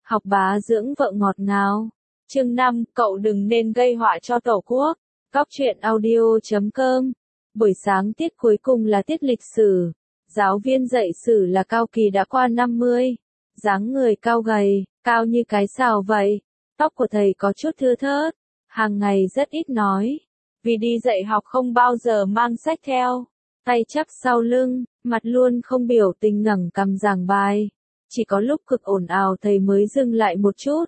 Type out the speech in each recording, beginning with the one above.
Học bá dưỡng vợ ngọt ngào. Chương 5, cậu đừng nên gây họa cho Tổ quốc. Cóc truyện audio.com. Buổi sáng tiết cuối cùng là tiết lịch sử. Giáo viên dạy sử là Cao Kỳ đã qua 50. Dáng người cao gầy, cao như cái sào vậy. Tóc của thầy có chút thưa thớt. Hàng ngày rất ít nói. Vì đi dạy học không bao giờ mang sách theo. Tay chắp sau lưng, mặt luôn không biểu tình ngẩng cằm giảng bài. Chỉ có lúc cực ồn ào thầy mới dừng lại một chút.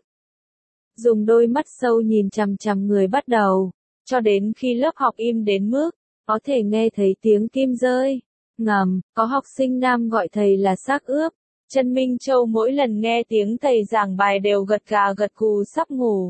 Dùng đôi mắt sâu nhìn chằm chằm người bắt đầu, cho đến khi lớp học im đến mức, có thể nghe thấy tiếng kim rơi. Ngầm, có học sinh nam gọi thầy là xác ướp. Trần Minh Châu mỗi lần nghe tiếng thầy giảng bài đều gật gà gật gù sắp ngủ.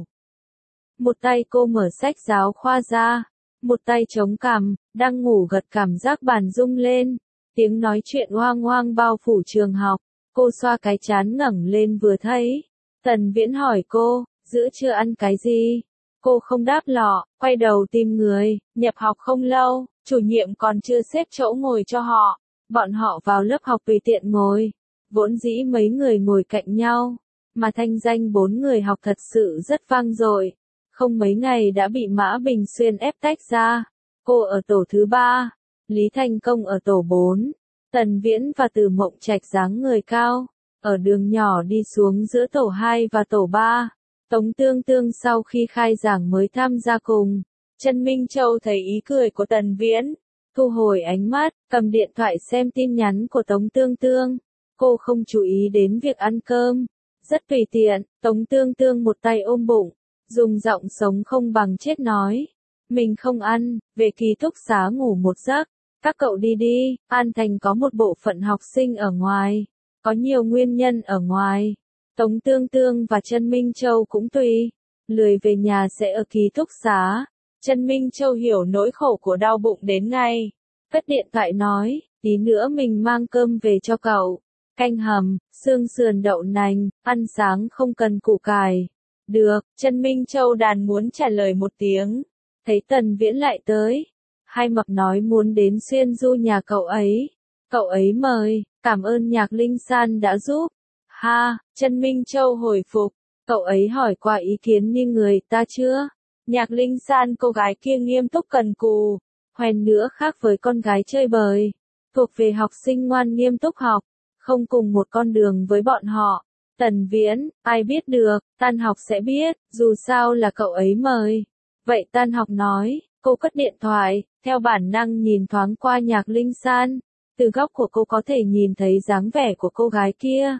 Một tay cô mở sách giáo khoa ra, một tay chống cằm, đang ngủ gật cảm giác bàn rung lên. Tiếng nói chuyện oang oang bao phủ trường học. Cô xoa cái trán ngẩng lên vừa thấy. Tần Viễn hỏi cô, giữa trưa ăn cái gì? Cô không đáp lọ, quay đầu tìm người. Nhập học không lâu, chủ nhiệm còn chưa xếp chỗ ngồi cho họ. Bọn họ vào lớp học tùy tiện ngồi. Vốn dĩ mấy người ngồi cạnh nhau, mà thanh danh 4 người học thật sự rất vang dội. Không mấy ngày đã bị Mã Bình Xuyên ép tách ra. Cô ở tổ thứ 3, Lý Thành Công ở tổ 4. Tần Viễn và Từ Mộng Trạch dáng người cao, ở đường nhỏ đi xuống giữa tổ 2 và tổ 3. Tống Tương Tương sau khi khai giảng mới tham gia cùng. Trần Minh Châu thấy ý cười của Tần Viễn, thu hồi ánh mắt, cầm điện thoại xem tin nhắn của Tống Tương Tương. Cô không chú ý đến việc ăn cơm, rất tùy tiện. Tống Tương Tương một tay ôm bụng, dùng giọng sống không bằng chết nói, mình không ăn, về ký túc xá ngủ một giấc. Các cậu đi đi, An Thành có một bộ phận học sinh ở ngoài, có nhiều nguyên nhân ở ngoài. Tống Tương Tương và Trần Minh Châu cũng tùy, lười về nhà sẽ ở ký túc xá. Trần Minh Châu hiểu nỗi khổ của đau bụng đến ngay, cất điện thoại nói, tí nữa mình mang cơm về cho cậu. Canh hầm, xương sườn đậu nành, ăn sáng không cần củ cải. Được, Trần Minh Châu đàn muốn trả lời một tiếng, thấy Tần Viễn lại tới. Hai mập nói muốn đến Xuyên Du nhà cậu ấy. Cậu ấy mời, cảm ơn Nhạc Linh San đã giúp. Ha, Trần Minh Châu hồi phục, cậu ấy hỏi qua ý kiến như người ta chưa? Nhạc Linh San cô gái kia nghiêm túc cần cù, hoèn nữa khác với con gái chơi bời. Thuộc về học sinh ngoan nghiêm túc học, không cùng một con đường với bọn họ. Tần Viễn, ai biết được, tan học sẽ biết, dù sao là cậu ấy mời. Vậy tan học nói. Cô cất điện thoại, theo bản năng nhìn thoáng qua Nhạc Linh San. Từ góc của cô có thể nhìn thấy dáng vẻ của cô gái kia.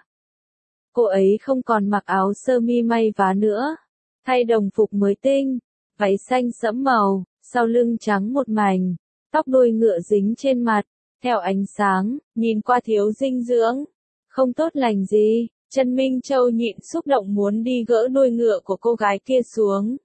Cô ấy không còn mặc áo sơ mi may vá nữa, thay đồng phục mới tinh, váy xanh sẫm màu, sau lưng trắng một mảnh, tóc đuôi ngựa dính trên mặt, theo ánh sáng, nhìn qua thiếu dinh dưỡng, không tốt lành gì. Trần Minh Châu nhịn xúc động muốn đi gỡ đuôi ngựa của cô gái kia xuống.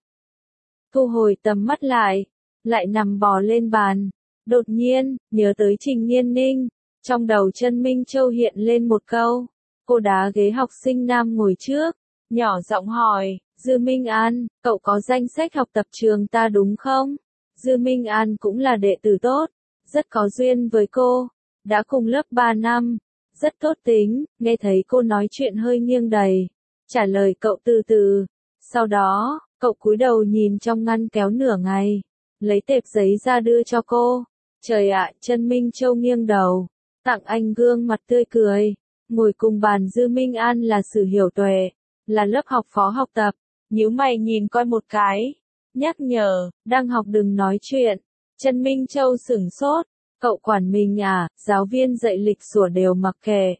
Thu hồi tầm mắt lại nằm bò lên bàn. Đột nhiên, nhớ tới Trình Nhiên Ninh, trong đầu Trần Minh Châu hiện lên một câu. Cô đá ghế học sinh nam ngồi trước, nhỏ giọng hỏi, Dư Minh An, cậu có danh sách học tập trường ta đúng không? Dư Minh An cũng là đệ tử tốt, rất có duyên với cô, đã cùng lớp 3 năm, rất tốt tính. Nghe thấy cô nói chuyện hơi nghiêng đầy, trả lời cậu từ từ. Sau đó, cậu cúi đầu nhìn trong ngăn kéo nửa ngày, lấy tệp giấy ra đưa cho cô. Trời ạ, Trần Minh Châu nghiêng đầu, tặng anh gương mặt tươi cười. Ngồi cùng bàn Dư Minh An là Sử Hiểu Tuệ, là lớp học phó học tập. Nhíu mày nhìn coi một cái, nhắc nhở, đang học đừng nói chuyện. Trần Minh Châu sửng sốt, cậu quản mình à? Giáo viên dạy lịch sủa đều mặc kệ.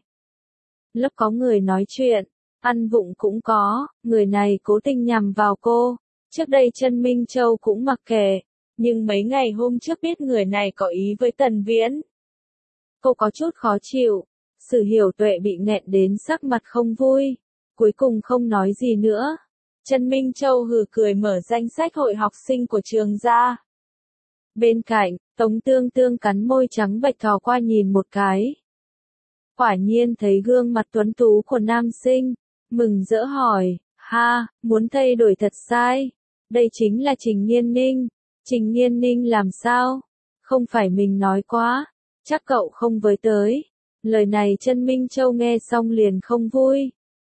Lớp có người nói chuyện, ăn vụng cũng có, người này cố tình nhằm vào cô. Trước đây Trần Minh Châu cũng mặc kệ, nhưng mấy ngày hôm trước biết người này có ý với Tần Viễn. Cô có chút khó chịu. Sử Hiểu Tuệ bị nghẹn đến sắc mặt không vui, cuối cùng không nói gì nữa. Trần Minh Châu hừ cười mở danh sách hội học sinh của trường ra. Bên cạnh, Tống Tương Tương cắn môi trắng bệch thò qua nhìn một cái. Quả nhiên thấy gương mặt tuấn tú của nam sinh, mừng rỡ hỏi, ha, muốn thay đổi thật sai. Đây chính là Trình Nhiên Ninh. Trình Nhiên Ninh làm sao? Không phải mình nói quá, chắc cậu không với tới. Lời này Trần Minh Châu nghe xong liền không vui.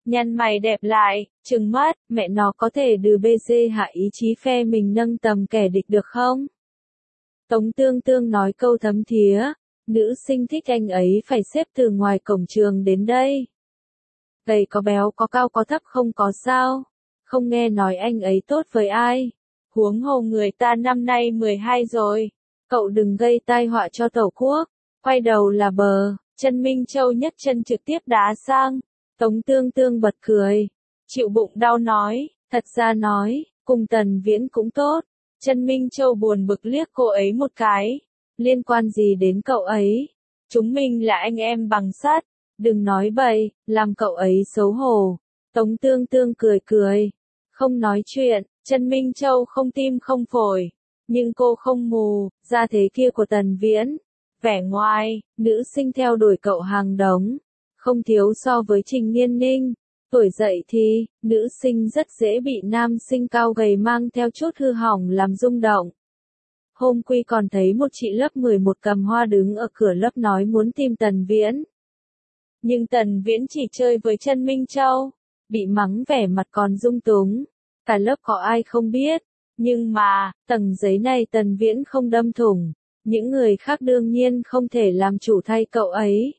Nhăn mày đẹp lại, trừng mắt, mẹ nó có thể đừ bê dê hạ ý chí phe mình nâng tầm kẻ địch được không? Tống Tương Tương nói câu thấm thía, nữ sinh thích anh ấy phải xếp từ ngoài cổng trường đến đây. Gầy có béo có cao có thấp không có sao, không nghe nói anh ấy tốt với ai. Huống hồ người ta năm nay 12 rồi, cậu đừng gây tai họa cho Tổ quốc. Quay đầu là bờ, Trần Minh Châu nhấc chân trực tiếp đá sang. Tống Tương Tương bật cười, chịu bụng đau nói, thật ra nói, cùng Tần Viễn cũng tốt. Trần Minh Châu buồn bực liếc cô ấy một cái, liên quan gì đến cậu ấy? Chúng mình là anh em bằng sắt, đừng nói bậy, làm cậu ấy xấu hổ. Tống Tương Tương cười cười, không nói chuyện. Trần Minh Châu không tim không phổi, nhưng cô không mù, ra thế kia của Tần Viễn. Vẻ ngoài, nữ sinh theo đuổi cậu hàng đống, không thiếu so với Trình Nhiên Ninh. Tuổi dậy thì, nữ sinh rất dễ bị nam sinh cao gầy mang theo chút hư hỏng làm rung động. Hôm Quy còn thấy một chị lớp 11 cầm hoa đứng ở cửa lớp nói muốn tìm Tần Viễn. Nhưng Tần Viễn chỉ chơi với Trần Minh Châu, bị mắng vẻ mặt còn rung túng. Cả lớp có ai không biết, nhưng mà, tầng giấy này Tần Viễn không đâm thủng, những người khác đương nhiên không thể làm chủ thay cậu ấy.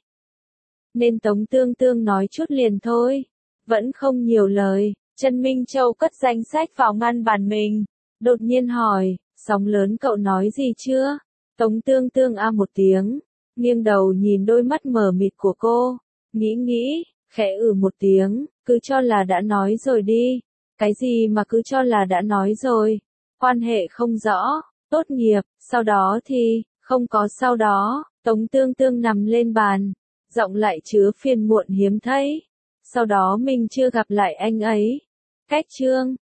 Nên Tống Tương Tương nói chút liền thôi, vẫn không nhiều lời. Trần Minh Châu cất danh sách vào ngăn bàn mình, đột nhiên hỏi, sóng lớn cậu nói gì chưa? Tống Tương Tương a một tiếng, nghiêng đầu nhìn đôi mắt mờ mịt của cô, nghĩ, khẽ một tiếng, cứ cho là đã nói rồi đi. Cái gì mà cứ cho là đã nói rồi, quan hệ không rõ, tốt nghiệp, sau đó thì, không có sau đó. Tống Tương Tương nằm lên bàn, giọng lại chứa phiền muộn hiếm thấy. Sau đó mình chưa gặp lại anh ấy. Cách chương